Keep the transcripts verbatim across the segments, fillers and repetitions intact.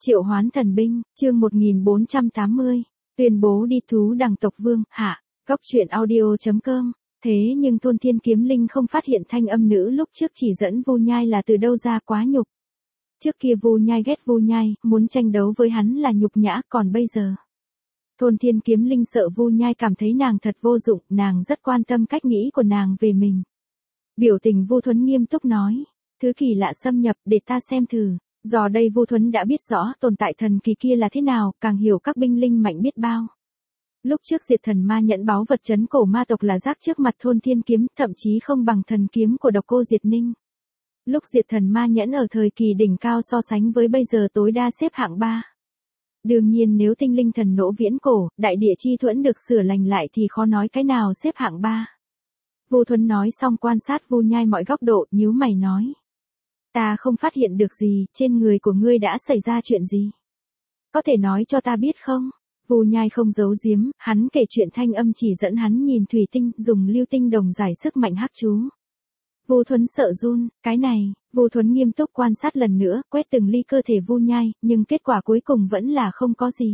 Triệu hoán thần binh, chương một nghìn bốn trăm tám mươi, tuyên bố đi thú đằng tộc vương, hạ, góc truyện audio.com. Thế nhưng Thôn Thiên Kiếm Linh không phát hiện thanh âm nữ lúc trước chỉ dẫn Vu Nhai là từ đâu ra, quá nhục. Trước kia Vu Nhai ghét Vu Nhai, muốn tranh đấu với hắn là nhục nhã, còn bây giờ. Thôn Thiên Kiếm Linh sợ Vu Nhai cảm thấy nàng thật vô dụng, nàng rất quan tâm cách nghĩ của nàng về mình. Biểu tình Vu Thuấn nghiêm túc nói, thứ kỳ lạ xâm nhập, để ta xem thử. Do đây Vu Thuấn đã biết rõ tồn tại thần kỳ kia là thế nào, càng hiểu các binh linh mạnh biết bao. Lúc trước diệt thần ma nhẫn báu vật chấn cổ ma tộc là rác trước mặt Thôn Thiên Kiếm, thậm chí không bằng thần kiếm của Độc Cô Diệt Ninh. Lúc diệt thần ma nhẫn ở thời kỳ đỉnh cao so sánh với bây giờ tối đa xếp hạng ba. Đương nhiên nếu tinh linh thần nỗ viễn cổ, đại địa chi thuẫn được sửa lành lại thì khó nói cái nào xếp hạng ba. Vu Thuấn nói xong quan sát Vu Nhai mọi góc độ, nhíu mày nói. Ta không phát hiện được gì, trên người của ngươi đã xảy ra chuyện gì? Có thể nói cho ta biết không? Vu Nhai không giấu giếm, hắn kể chuyện thanh âm chỉ dẫn hắn nhìn thủy tinh, dùng lưu tinh đồng giải sức mạnh hắc chú. Vu Thuấn sợ run, cái này, Vu Thuấn nghiêm túc quan sát lần nữa, quét từng ly cơ thể Vu Nhai, nhưng kết quả cuối cùng vẫn là không có gì.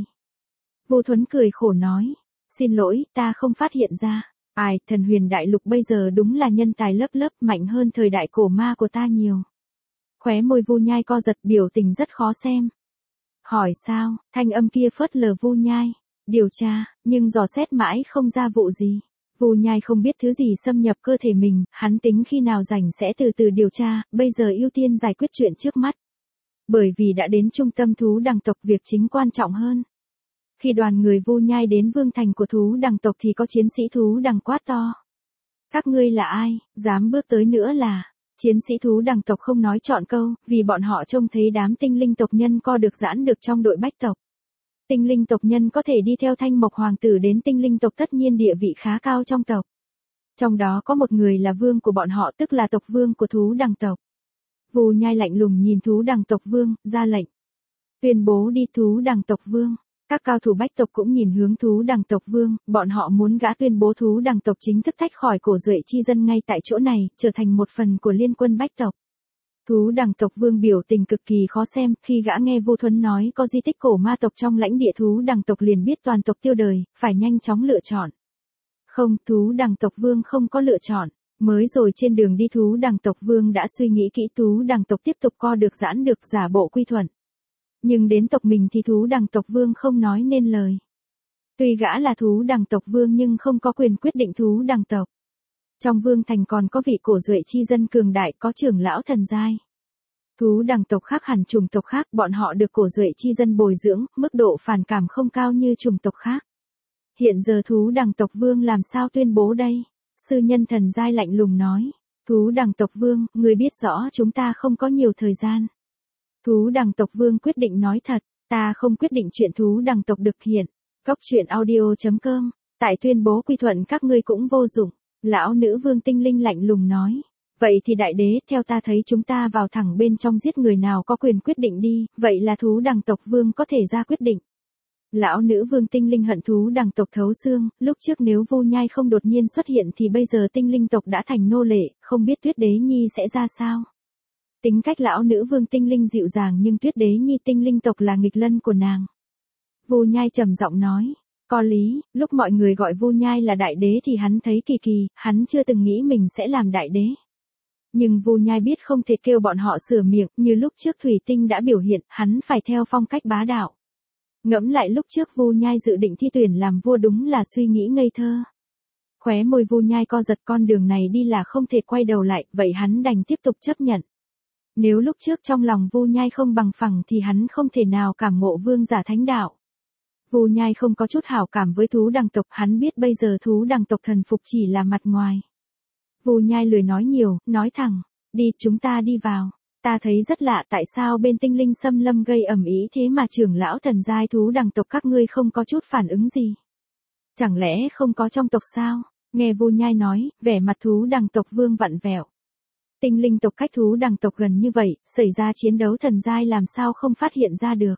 Vu Thuấn cười khổ nói, xin lỗi, ta không phát hiện ra. Ai, thần huyền đại lục bây giờ đúng là nhân tài lớp lớp, mạnh hơn thời đại cổ ma của ta nhiều. Khóe môi Vu Nhai co giật, biểu tình rất khó xem. Hỏi sao, thanh âm kia phớt lờ Vu Nhai. Điều tra, nhưng dò xét mãi không ra vụ gì. Vu Nhai không biết thứ gì xâm nhập cơ thể mình, hắn tính khi nào rảnh sẽ từ từ điều tra, bây giờ ưu tiên giải quyết chuyện trước mắt. Bởi vì đã đến trung tâm thú đằng tộc, việc chính quan trọng hơn. Khi đoàn người Vu Nhai đến vương thành của thú đằng tộc thì có chiến sĩ thú đằng quát to. Các ngươi là ai, dám bước tới nữa là... Chiến sĩ thú đằng tộc không nói trọn câu, vì bọn họ trông thấy đám tinh linh tộc nhân co được giãn được trong đội bách tộc. Tinh linh tộc nhân có thể đi theo Thanh Mộc Hoàng tử đến tinh linh tộc, tất nhiên địa vị khá cao trong tộc. Trong đó có một người là vương của bọn họ, tức là tộc vương của thú đằng tộc. Vu Nhai lạnh lùng nhìn thú đằng tộc vương, ra lệnh. Tuyên bố đi thú đằng tộc vương. Các cao thủ bách tộc cũng nhìn hướng thú đằng tộc vương, bọn họ muốn gã tuyên bố thú đằng tộc chính thức tách khỏi cổ duệ chi dân ngay tại chỗ này, trở thành một phần của liên quân bách tộc. Thú đằng tộc vương biểu tình cực kỳ khó xem, khi gã nghe Vu Thuấn nói có di tích cổ ma tộc trong lãnh địa thú đằng tộc liền biết toàn tộc tiêu đời, phải nhanh chóng lựa chọn. Không, thú đằng tộc vương không có lựa chọn. Mới rồi trên đường đi thú đằng tộc vương đã suy nghĩ kỹ, thú đằng tộc tiếp tục co được giãn được, giả bộ quy thuận. Nhưng đến tộc mình thì thú đằng tộc vương không nói nên lời. Tuy gã là thú đằng tộc vương nhưng không có quyền quyết định thú đằng tộc. Trong vương thành còn có vị cổ duệ chi dân cường đại, có trưởng lão thần giai. Thú đằng tộc khác hẳn chủng tộc khác, bọn họ được cổ duệ chi dân bồi dưỡng, mức độ phản cảm không cao như chủng tộc khác. Hiện giờ thú đằng tộc vương làm sao tuyên bố đây? Sư nhân thần giai lạnh lùng nói. Thú đằng tộc vương, người biết rõ chúng ta không có nhiều thời gian. Thú đằng tộc vương quyết định nói thật, ta không quyết định chuyện thú đằng tộc được hiện. Góc truyện audio.com, tại tuyên bố quy thuận các ngươi cũng vô dụng. Lão nữ vương tinh linh lạnh lùng nói. Vậy thì đại đế, theo ta thấy chúng ta vào thẳng bên trong giết người nào có quyền quyết định đi, vậy là thú đằng tộc vương có thể ra quyết định. Lão nữ vương tinh linh hận thú đằng tộc thấu xương, lúc trước nếu Vu Nhai không đột nhiên xuất hiện thì bây giờ tinh linh tộc đã thành nô lệ, không biết Tuyết Đế Nhi sẽ ra sao. Tính cách lão nữ vương tinh linh dịu dàng nhưng Tuyết Đế Nhi tinh linh tộc là nghịch lân của nàng. Vu Nhai trầm giọng nói, có lý, lúc mọi người gọi Vu Nhai là đại đế thì hắn thấy kỳ kỳ, hắn chưa từng nghĩ mình sẽ làm đại đế. Nhưng Vu Nhai biết không thể kêu bọn họ sửa miệng, như lúc trước Thủy Tinh đã biểu hiện, hắn phải theo phong cách bá đạo. Ngẫm lại lúc trước Vu Nhai dự định thi tuyển làm vua đúng là suy nghĩ ngây thơ. Khóe môi Vu Nhai co giật, con đường này đi là không thể quay đầu lại, vậy hắn đành tiếp tục chấp nhận. Nếu lúc trước trong lòng Vu Nhai không bằng phẳng thì hắn không thể nào cảm ngộ vương giả thánh đạo. Vu Nhai không có chút hảo cảm với thú đằng tộc, hắn biết bây giờ thú đằng tộc thần phục chỉ là mặt ngoài. Vu Nhai lười nói nhiều, nói thẳng, đi, chúng ta đi vào. Ta thấy rất lạ tại sao bên tinh linh xâm lâm gây ầm ĩ thế mà trưởng lão thần giai thú đằng tộc các ngươi không có chút phản ứng gì. Chẳng lẽ không có trong tộc sao? Nghe Vu Nhai nói, vẻ mặt thú đằng tộc vương vặn vẹo. Tinh linh tộc cách thú đằng tộc gần như vậy, xảy ra chiến đấu thần giai làm sao không phát hiện ra được.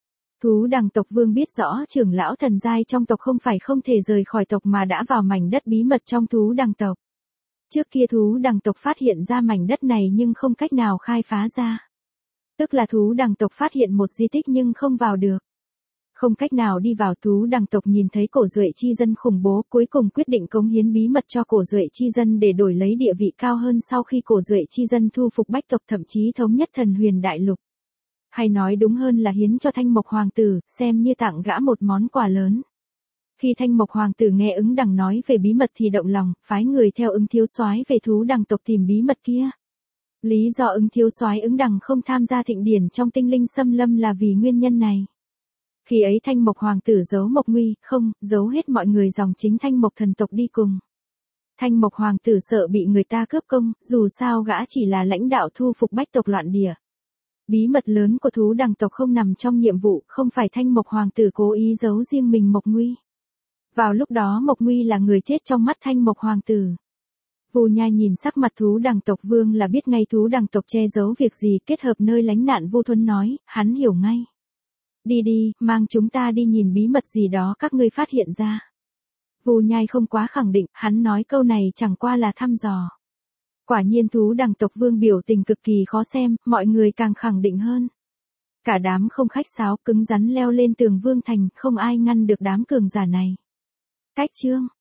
Thú đằng tộc vương biết rõ trưởng lão thần giai trong tộc không phải không thể rời khỏi tộc mà đã vào mảnh đất bí mật trong thú đằng tộc. Trước kia thú đằng tộc phát hiện ra mảnh đất này nhưng không cách nào khai phá ra. Tức là thú đằng tộc phát hiện một di tích nhưng không vào được. Không cách nào đi vào, thú đằng tộc nhìn thấy cổ duệ chi dân khủng bố, cuối cùng quyết định cống hiến bí mật cho cổ duệ chi dân để đổi lấy địa vị cao hơn sau khi cổ duệ chi dân thu phục bách tộc, thậm chí thống nhất thần huyền đại lục. Hay nói đúng hơn là hiến cho Thanh Mộc Hoàng tử, xem như tặng gã một món quà lớn. Khi Thanh Mộc Hoàng tử nghe ứng đằng nói về bí mật thì động lòng, phái người theo ứng thiếu soái về thú đằng tộc tìm bí mật kia. Lý do ứng thiếu soái ứng đằng không tham gia thịnh điển trong tinh linh xâm lâm là vì nguyên nhân này. Khi ấy Thanh Mộc Hoàng tử giấu Mộc Nguy, không, giấu hết mọi người dòng chính Thanh Mộc thần tộc đi cùng. Thanh Mộc Hoàng tử sợ bị người ta cướp công, dù sao gã chỉ là lãnh đạo thu phục bách tộc loạn địa. Bí mật lớn của thú đằng tộc không nằm trong nhiệm vụ, không phải Thanh Mộc Hoàng tử cố ý giấu riêng mình Mộc Nguy. Vào lúc đó Mộc Nguy là người chết trong mắt Thanh Mộc Hoàng tử. Vu Nhai nhìn sắc mặt thú đằng tộc vương là biết ngay thú đằng tộc che giấu việc gì, kết hợp nơi lánh nạn Vu Thuấn nói, hắn hiểu ngay. Đi đi, mang chúng ta đi nhìn bí mật gì đó các ngươi phát hiện ra. Vu Nhai không quá khẳng định, hắn nói câu này chẳng qua là thăm dò. Quả nhiên thú đằng tộc vương biểu tình cực kỳ khó xem, mọi người càng khẳng định hơn. Cả đám không khách sáo, cứng rắn leo lên tường vương thành, không ai ngăn được đám cường giả này. Cách chương